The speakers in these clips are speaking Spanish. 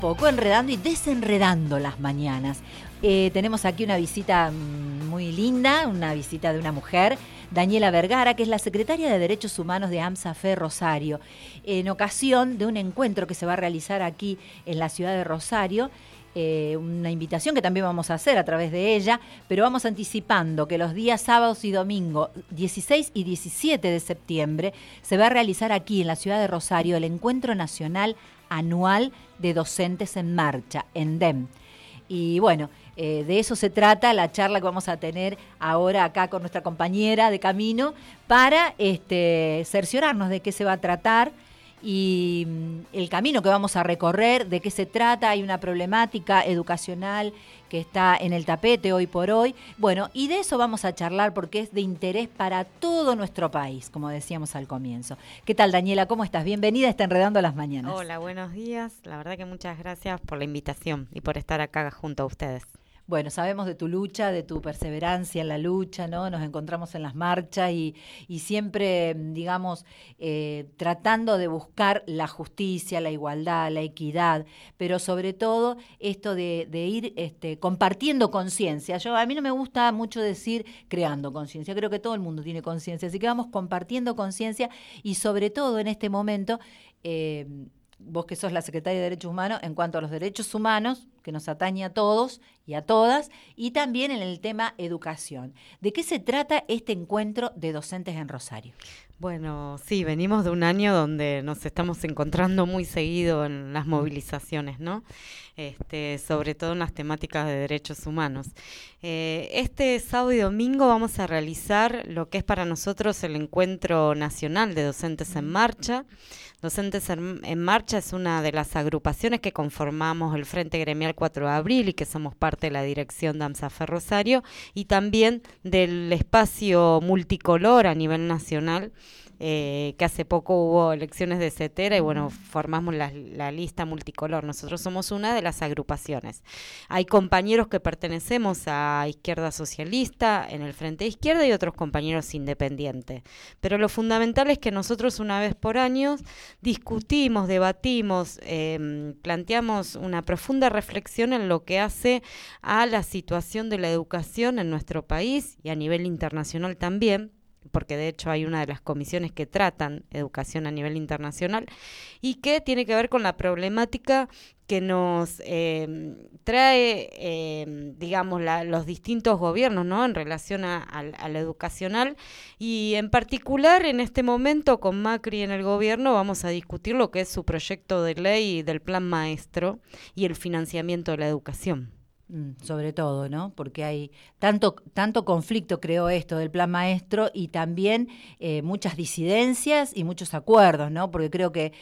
poco enredando y desenredando las mañanas. Tenemos aquí una visita muy linda, una visita de una mujer, Daniela Vergara, que es la secretaria de Derechos Humanos de AMSAFE Rosario, en ocasión de un encuentro que se va a realizar aquí en la ciudad de Rosario. Una invitación que también vamos a hacer a través de ella, pero vamos anticipando que los días sábados y domingos 16 y 17 de septiembre se va a realizar aquí en la ciudad de Rosario el Encuentro Nacional Anual de Docentes en Marcha, ENDEM. Y bueno, de eso se trata la charla que vamos a tener ahora acá con nuestra compañera de camino para cerciorarnos de qué se va a tratar y el camino que vamos a recorrer, de qué se trata. Hay una problemática educacional que está en el tapete hoy por hoy. Bueno, y de eso vamos a charlar porque es de interés para todo nuestro país, como decíamos al comienzo. ¿Qué tal, Daniela? ¿Cómo estás? Bienvenida a Está Enredando las Mañanas. Hola, buenos días. La verdad que muchas gracias por la invitación y por estar acá junto a ustedes. Bueno, sabemos de tu lucha, de tu perseverancia en la lucha, ¿no? Nos encontramos en las marchas y siempre, digamos, tratando de buscar la justicia, la igualdad, la equidad, pero sobre todo esto de ir compartiendo conciencia. A mí no me gusta mucho decir creando conciencia, creo que todo el mundo tiene conciencia, así que vamos compartiendo conciencia y sobre todo en este momento, vos que sos la secretaria de Derechos Humanos, en cuanto a los derechos humanos, que nos atañe a todos y a todas, y también en el tema educación. ¿De qué se trata este encuentro de docentes en Rosario? Bueno, sí, venimos de un año donde nos estamos encontrando muy seguido en las movilizaciones, ¿no? Sobre todo en las temáticas de derechos humanos. Este sábado y domingo vamos a realizar lo que es para nosotros el Encuentro Nacional de Docentes en Marcha. Docentes en Marcha es una de las agrupaciones que conformamos el Frente Gremial 4 de Abril y que somos parte de la dirección de AMSAFE Rosario y también del espacio multicolor a nivel nacional, que hace poco hubo elecciones de CETERA y bueno, formamos la lista multicolor. Nosotros somos una de las agrupaciones. Hay compañeros que pertenecemos a Izquierda Socialista en el Frente de Izquierda y otros compañeros independientes. Pero lo fundamental es que nosotros una vez por año discutimos, debatimos, planteamos una profunda reflexión en lo que hace a la situación de la educación en nuestro país y a nivel internacional también, porque de hecho hay una de las comisiones que tratan educación a nivel internacional y que tiene que ver con la problemática que nos trae, digamos, los distintos gobiernos, ¿no? En relación a la educacional y en particular en este momento con Macri en el gobierno vamos a discutir lo que es su proyecto de ley del Plan Maestro y el financiamiento de la educación. Sobre todo, ¿no? Porque hay tanto conflicto, creo, esto del Plan Maestro y también muchas disidencias y muchos acuerdos, ¿no? Porque creo que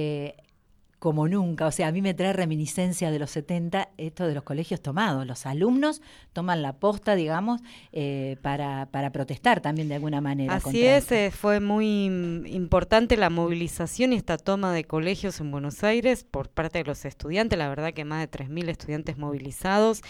como nunca, o sea, a mí me trae reminiscencia de los 70, esto de los colegios tomados. Los alumnos toman la posta, digamos, para protestar también de alguna manera. Así es, fue muy importante la movilización y esta toma de colegios en Buenos Aires por parte de los estudiantes, la verdad que más de 3.000 estudiantes movilizados,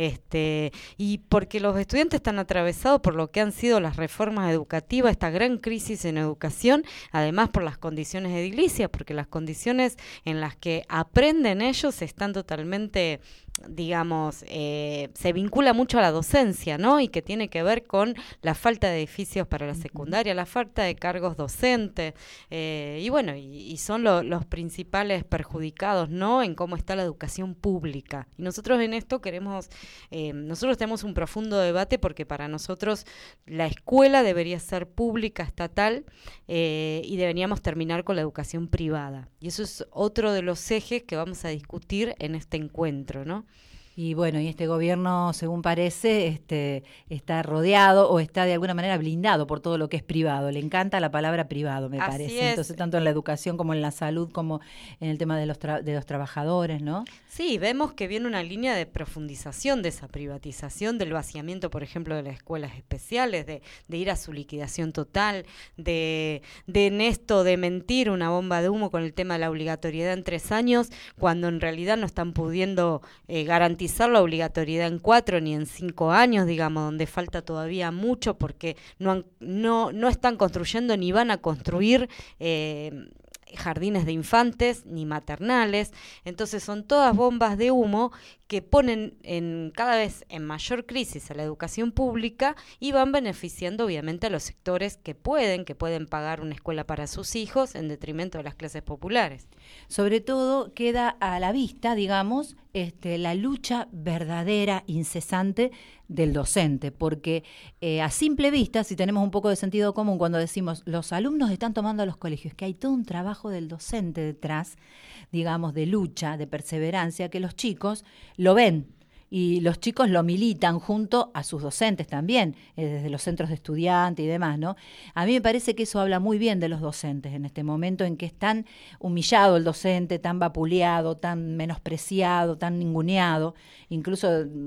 y porque los estudiantes están atravesados por lo que han sido las reformas educativas, esta gran crisis en educación, además por las condiciones edilicias, porque las condiciones en las que aprenden ellos están totalmente, digamos, se vincula mucho a la docencia, ¿no? Y que tiene que ver con la falta de edificios para la secundaria, la falta de cargos docentes, y bueno, y son los principales perjudicados, ¿no? En cómo está la educación pública. Y nosotros en esto nosotros tenemos un profundo debate porque para nosotros la escuela debería ser pública, estatal, y deberíamos terminar con la educación privada. Y eso es otro de los ejes que vamos a discutir en este encuentro, ¿no? Y bueno, y este gobierno, según parece, está rodeado o está de alguna manera blindado por todo lo que es privado. Le encanta la palabra privado, me parece. Entonces, tanto en la educación como en la salud, como en el tema de los trabajadores, ¿no? Sí, vemos que viene una línea de profundización de esa privatización, del vaciamiento, por ejemplo, de las escuelas especiales, de ir a su liquidación total, de en esto de mentir una bomba de humo con el tema de la obligatoriedad en 3 años, cuando en realidad no están pudiendo garantizar la obligatoriedad en 4 ni en 5 años, digamos, donde falta todavía mucho porque no están construyendo ni van a construir jardines de infantes ni maternales. Entonces son todas bombas de humo que ponen cada vez en mayor crisis a la educación pública y van beneficiando obviamente a los sectores que pueden pagar una escuela para sus hijos en detrimento de las clases populares. Sobre todo queda a la vista, digamos, la lucha verdadera, incesante del docente, porque a simple vista, si tenemos un poco de sentido común cuando decimos los alumnos están tomando a los colegios, que hay todo un trabajo del docente detrás, digamos, de lucha, de perseverancia, que los chicos lo ven. Y los chicos lo militan junto a sus docentes también, desde los centros de estudiantes y demás, ¿no? A mí me parece que eso habla muy bien de los docentes en este momento en que es tan humillado el docente, tan vapuleado, tan menospreciado, tan ninguneado, incluso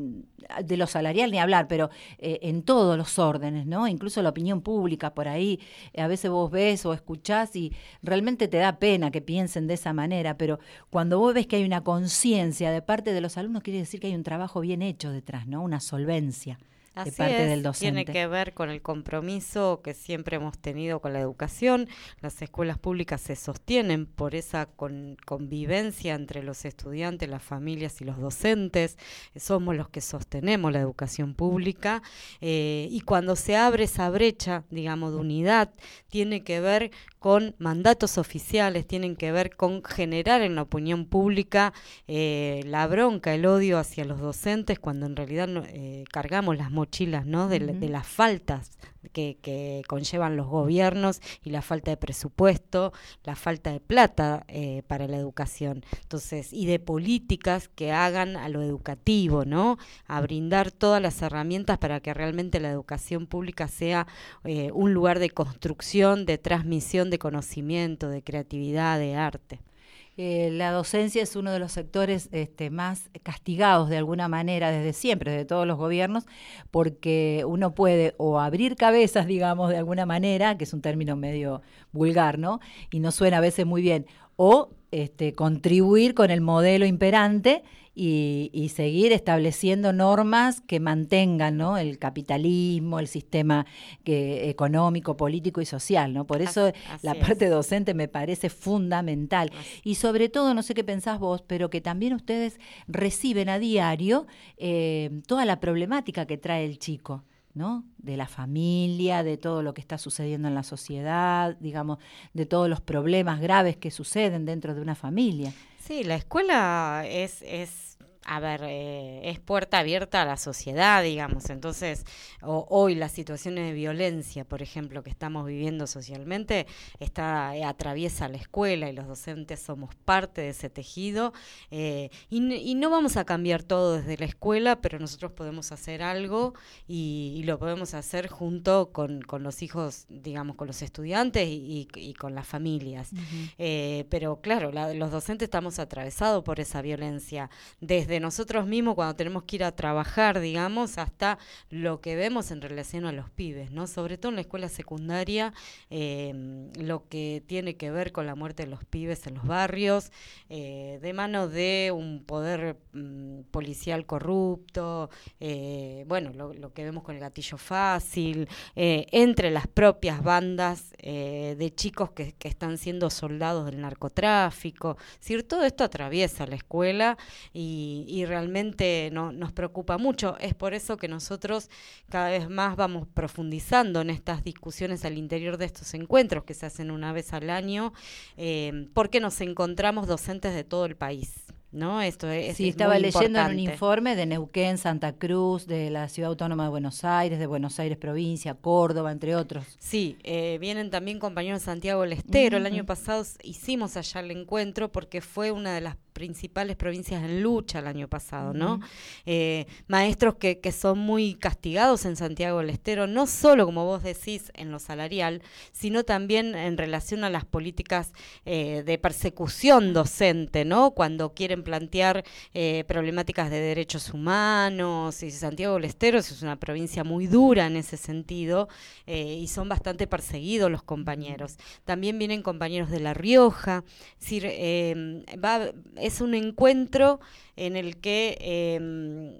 de lo salarial ni hablar, pero en todos los órdenes, ¿no? Incluso la opinión pública por ahí, a veces vos ves o escuchás y realmente te da pena que piensen de esa manera, pero cuando vos ves que hay una conciencia de parte de los alumnos, quiere decir que hay un trabajo bien hecho detrás, ¿no? Una solvencia de parte del docente. Tiene que ver con el compromiso que siempre hemos tenido con la educación. Las escuelas públicas se sostienen por esa convivencia entre los estudiantes, las familias y los docentes. Somos los que sostenemos la educación pública y cuando se abre esa brecha, digamos, de unidad, tiene que ver con mandatos oficiales, tienen que ver con generar en la opinión pública la bronca, el odio hacia los docentes, cuando en realidad cargamos las mochilas, ¿no? de las faltas que conllevan los gobiernos y la falta de presupuesto, la falta de plata para la educación. Entonces, y de políticas que hagan a lo educativo, ¿no? A brindar todas las herramientas para que realmente la educación pública sea un lugar de construcción, de transmisión de conocimiento, de creatividad, de arte. La docencia es uno de los sectores más castigados de alguna manera desde siempre, desde todos los gobiernos, porque uno puede o abrir cabezas, digamos, de alguna manera, que es un término medio vulgar, ¿no? Y no suena a veces muy bien, o contribuir con el modelo imperante y seguir estableciendo normas que mantengan, ¿no? El capitalismo, el sistema económico, político y social, ¿no? Por eso la parte docente me parece fundamental. Y sobre todo, no sé qué pensás vos, pero que también ustedes reciben a diario toda la problemática que trae el chico, ¿no? De la familia, de todo lo que está sucediendo en la sociedad, digamos, de todos los problemas graves que suceden dentro de una familia. Sí, la escuela es puerta abierta a la sociedad, digamos. Entonces, hoy las situaciones de violencia, por ejemplo, que estamos viviendo socialmente, atraviesa la escuela y los docentes somos parte de ese tejido. Y no vamos a cambiar todo desde la escuela, pero nosotros podemos hacer algo y lo podemos hacer junto con los hijos, digamos, con los estudiantes y con las familias. Uh-huh. Pero claro, los docentes estamos atravesados por esa violencia, desde nosotros mismos cuando tenemos que ir a trabajar, digamos, hasta lo que vemos en relación a los pibes, ¿no? Sobre todo en la escuela secundaria, lo que tiene que ver con la muerte de los pibes en los barrios, de mano de un poder policial corrupto, lo que vemos con el gatillo fácil, entre las propias bandas de chicos que están siendo soldados del narcotráfico. Es decir, todo esto atraviesa la escuela y realmente nos preocupa mucho. Es por eso que nosotros cada vez más vamos profundizando en estas discusiones al interior de estos encuentros que se hacen una vez al año, porque nos encontramos docentes de todo el país, ¿no? Esto es sí, estaba leyendo importante. En un informe de Neuquén, Santa Cruz, de la Ciudad Autónoma de Buenos Aires provincia, Córdoba, entre otros. Sí, vienen también compañeros de Santiago del Estero. Uh-huh. El año pasado hicimos allá el encuentro porque fue una de las principales provincias en lucha el año pasado, ¿no? Uh-huh. Maestros que son muy castigados en Santiago del Estero, no solo, como vos decís, en lo salarial, sino también en relación a las políticas de persecución docente, ¿no? Cuando quieren plantear problemáticas de derechos humanos, y Santiago del Estero es una provincia muy dura en ese sentido, y son bastante perseguidos los compañeros. También vienen compañeros de La Rioja, es decir, es un encuentro en el que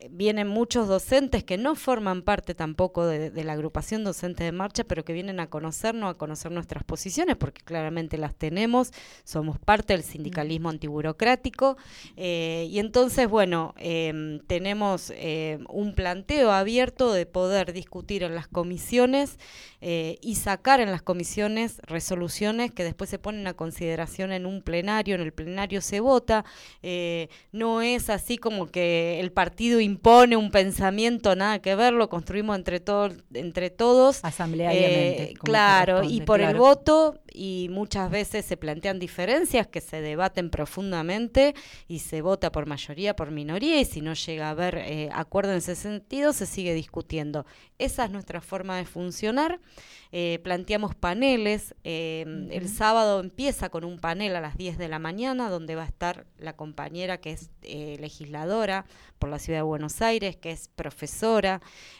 vienen muchos docentes que no forman parte tampoco de la agrupación docente de marcha, pero que vienen a conocernos, a conocer nuestras posiciones, porque claramente las tenemos, somos parte del sindicalismo antiburocrático, y entonces, bueno, tenemos un planteo abierto de poder discutir en las comisiones y sacar en las comisiones resoluciones que después se ponen a consideración en un plenario, en el plenario se vota, no es así como que el partido impone un pensamiento, nada que ver, lo construimos entre todos. Asambleariamente. Claro, y por el voto, y muchas veces se plantean diferencias que se debaten profundamente y se vota por mayoría, por minoría, y si no llega a haber acuerdo en ese sentido, se sigue discutiendo. Esa es nuestra forma de funcionar. Planteamos paneles. El sábado empieza con un panel a las 10 de la mañana, donde va a estar la compañera que es legisladora por la Ciudad de Buenos Aires, que es profesora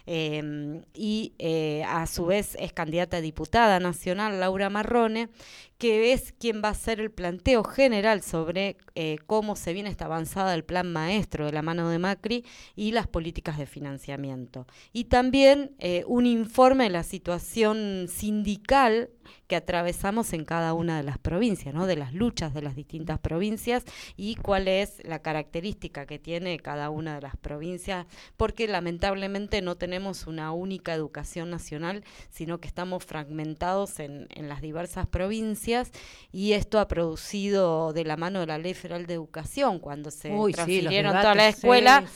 y a su vez es candidata a diputada nacional, Laura Marrone, que es quien va a hacer el planteo general sobre cómo se viene esta avanzada del plan maestro de la mano de Macri y las políticas de financiamiento. Y también un informe de la situación sindical que atravesamos en cada una de las provincias, ¿no? De las luchas de las distintas provincias y cuál es la característica que tiene cada una de las provincias, porque lamentablemente no tenemos una única educación nacional, sino que estamos fragmentados en las diversas provincias, y esto ha producido, de la mano de la Ley Federal de Educación, cuando se transfirieron toda la escuela,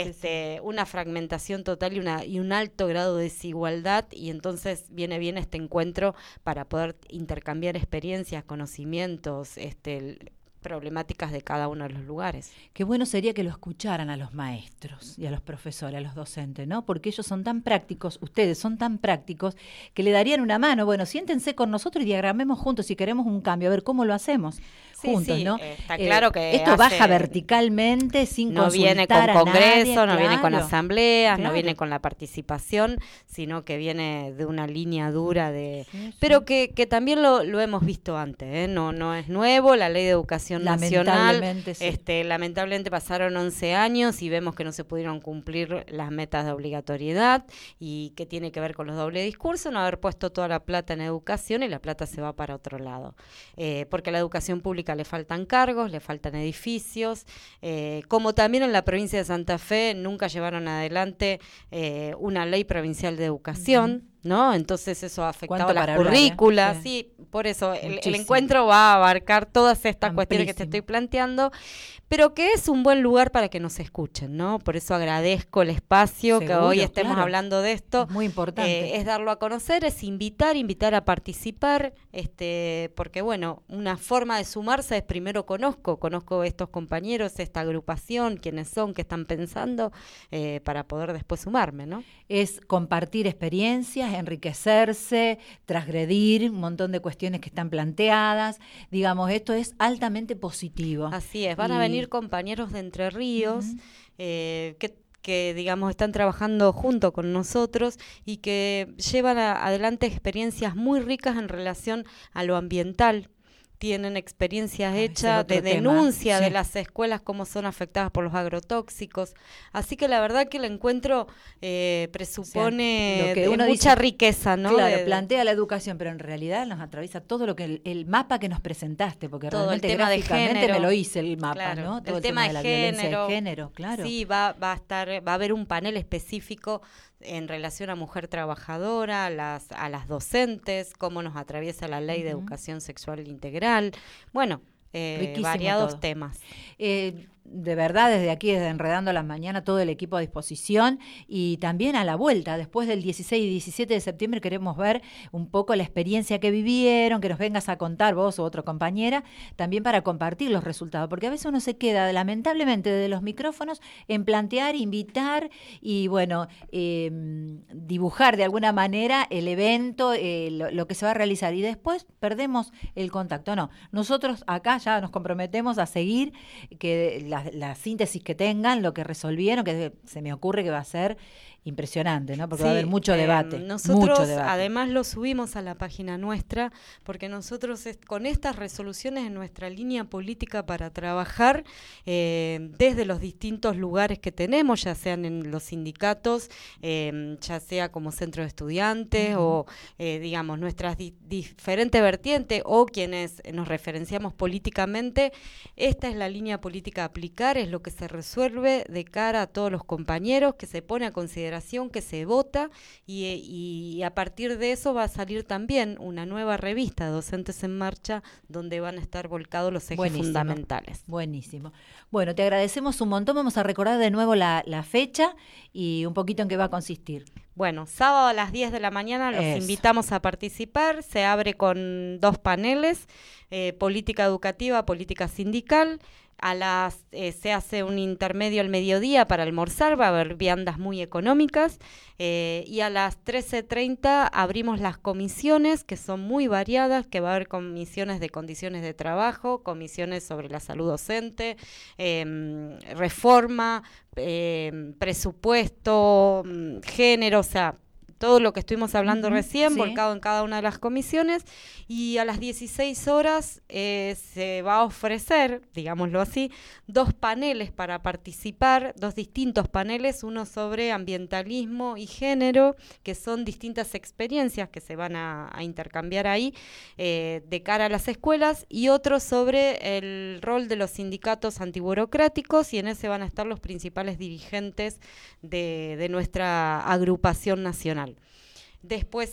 una fragmentación total y un alto grado de desigualdad, y entonces viene bien este encuentro para poder intercambiar experiencias, conocimientos, problemáticas de cada uno de los lugares. Qué bueno sería que lo escucharan a los maestros y a los profesores, a los docentes, ¿no? Porque ellos son tan prácticos, ustedes son tan prácticos, que le darían una mano. Bueno, siéntense con nosotros y diagramemos juntos si queremos un cambio, a ver cómo lo hacemos juntos, sí, ¿no? Está claro que esto baja verticalmente, sin no consultar viene con a congreso, nadie, no viene con asambleas, claro. No viene con la participación, sino que viene de una línea dura pero que también lo hemos visto antes, no es nuevo. La Ley de Educación Nacional, lamentablemente pasaron 11 años y vemos que no se pudieron cumplir las metas de obligatoriedad, y que tiene que ver con los dobles discursos, no haber puesto toda la plata en educación, y la plata se va para otro lado, porque a la educación pública le faltan cargos, le faltan edificios, como también en la provincia de Santa Fe nunca llevaron adelante una ley provincial de educación, ¿no? Entonces eso ha afectado las currículas, sí, por eso el encuentro va a abarcar todas estas cuestiones que te estoy planteando, pero que es un buen lugar para que nos escuchen, ¿no? Por eso agradezco el espacio, que hoy estemos hablando de esto. Es muy importante. Es darlo a conocer, es invitar a participar, porque bueno, una forma de sumarse es primero conozco estos compañeros, esta agrupación, quiénes son, qué están pensando, para poder después sumarme, ¿no? Es compartir experiencias, enriquecerse, transgredir un montón de cuestiones que están planteadas. Digamos, esto es altamente positivo. Así es, van a venir compañeros de Entre Ríos, que digamos están trabajando junto con nosotros y que llevan adelante experiencias muy ricas en relación a lo ambiental. Tienen experiencias hechas de denuncia de las escuelas, cómo son afectadas por los agrotóxicos. Así que la verdad que el encuentro presupone lo que uno mucha dice, riqueza, ¿no? Claro, plantea la educación, pero en realidad nos atraviesa todo lo que el mapa que nos presentaste, porque todo realmente el tema gráficamente de género, me lo hice el mapa, claro, ¿no? Todo el tema de la género, violencia de género, claro. Sí, va a haber un panel específico en relación a mujer trabajadora, a las docentes, cómo nos atraviesa la ley de educación sexual integral, bueno, variados todo. Temas. De verdad, desde aquí, desde Enredando las Mañanas, todo el equipo a disposición, y también a la vuelta, después del 16 y 17 de septiembre queremos ver un poco la experiencia que vivieron, que nos vengas a contar vos o otra compañera, también para compartir los resultados, porque a veces uno se queda, lamentablemente, de los micrófonos en plantear, invitar y, bueno, dibujar de alguna manera el evento, lo que se va a realizar, y después perdemos el contacto. No, nosotros acá ya nos comprometemos a seguir, que la síntesis que tengan, lo que resolvieron, que se me ocurre que va a ser impresionante, ¿no? Porque sí, va a haber mucho debate. Nosotros mucho debate. Además lo subimos a la página nuestra, porque nosotros con estas resoluciones en nuestra línea política para trabajar desde los distintos lugares que tenemos, ya sean en los sindicatos, ya sea como centro de estudiantes o digamos nuestras diferentes vertientes o quienes nos referenciamos políticamente, esta es la línea política a aplicar, es lo que se resuelve de cara a todos los compañeros, que se pone a consideración, que se vota y a partir de eso va a salir también una nueva revista, Docentes en Marcha, donde van a estar volcados los ejes fundamentales. Buenísimo. Bueno, te agradecemos un montón. Vamos a recordar de nuevo la fecha y un poquito en qué va a consistir. Bueno, sábado a las 10 de la mañana los invitamos a participar. Se abre con 2 paneles, política educativa, política sindical. Se hace un intermedio al mediodía para almorzar, va a haber viandas muy económicas y a las 13:30 abrimos las comisiones, que son muy variadas, que va a haber comisiones de condiciones de trabajo, comisiones sobre la salud docente, reforma, presupuesto, género, o sea, todo lo que estuvimos hablando recién, volcado en cada una de las comisiones, y a las 16 horas se va a ofrecer, digámoslo así, 2 paneles para participar, 2 distintos paneles, uno sobre ambientalismo y género, que son distintas experiencias que se van a intercambiar ahí de cara a las escuelas, y otro sobre el rol de los sindicatos antiburocráticos, y en ese van a estar los principales dirigentes de nuestra agrupación nacional. Después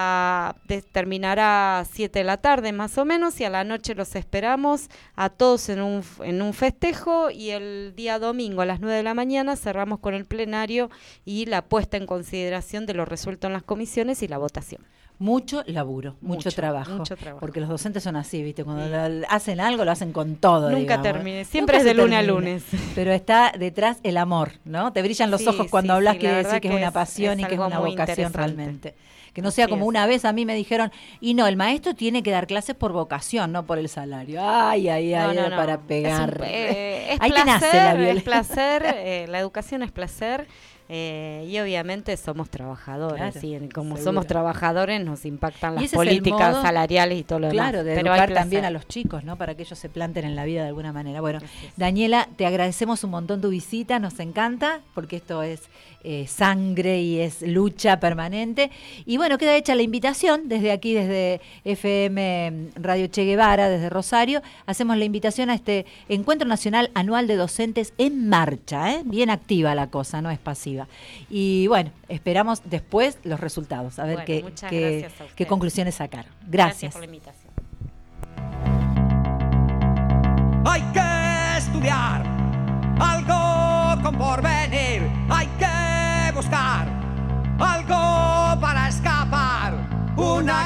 terminará a 7 de la tarde más o menos, y a la noche los esperamos a todos en un festejo, y el día domingo a las 9 de la mañana cerramos con el plenario y la puesta en consideración de lo resuelto en las comisiones y la votación. Mucho laburo, mucho trabajo. Porque los docentes son así, ¿viste? Cuando hacen algo, lo hacen con todo. Nunca termine, siempre es de lunes a lunes. Pero está detrás el amor, ¿no? Te brillan los ojos cuando hablas, quiere decir que es una pasión y que es una vocación realmente. Que no sea como una vez a mí me dijeron, y no, el maestro tiene que dar clases por vocación, no por el salario. Ay, no, para pegar. Es ahí placer, nace la violencia. Es placer, la educación es placer. Y obviamente somos trabajadores, claro, y como seguro. Somos trabajadores nos impactan las políticas salariales y todo lo demás. Claro, de educar también a los chicos, ¿no? Para que ellos se planten en la vida de alguna manera. Bueno, Daniela, te agradecemos un montón tu visita, nos encanta, porque esto es sangre y es lucha permanente. Y bueno, queda hecha la invitación desde aquí, desde FM Radio Che Guevara, desde Rosario. Hacemos la invitación a este Encuentro Nacional Anual de Docentes en Marcha, bien activa la cosa, no es pasiva. Y bueno, esperamos después los resultados, a ver qué conclusiones sacaron. Gracias. Gracias por la invitación. Hay que estudiar algo con porvenir, hay que buscar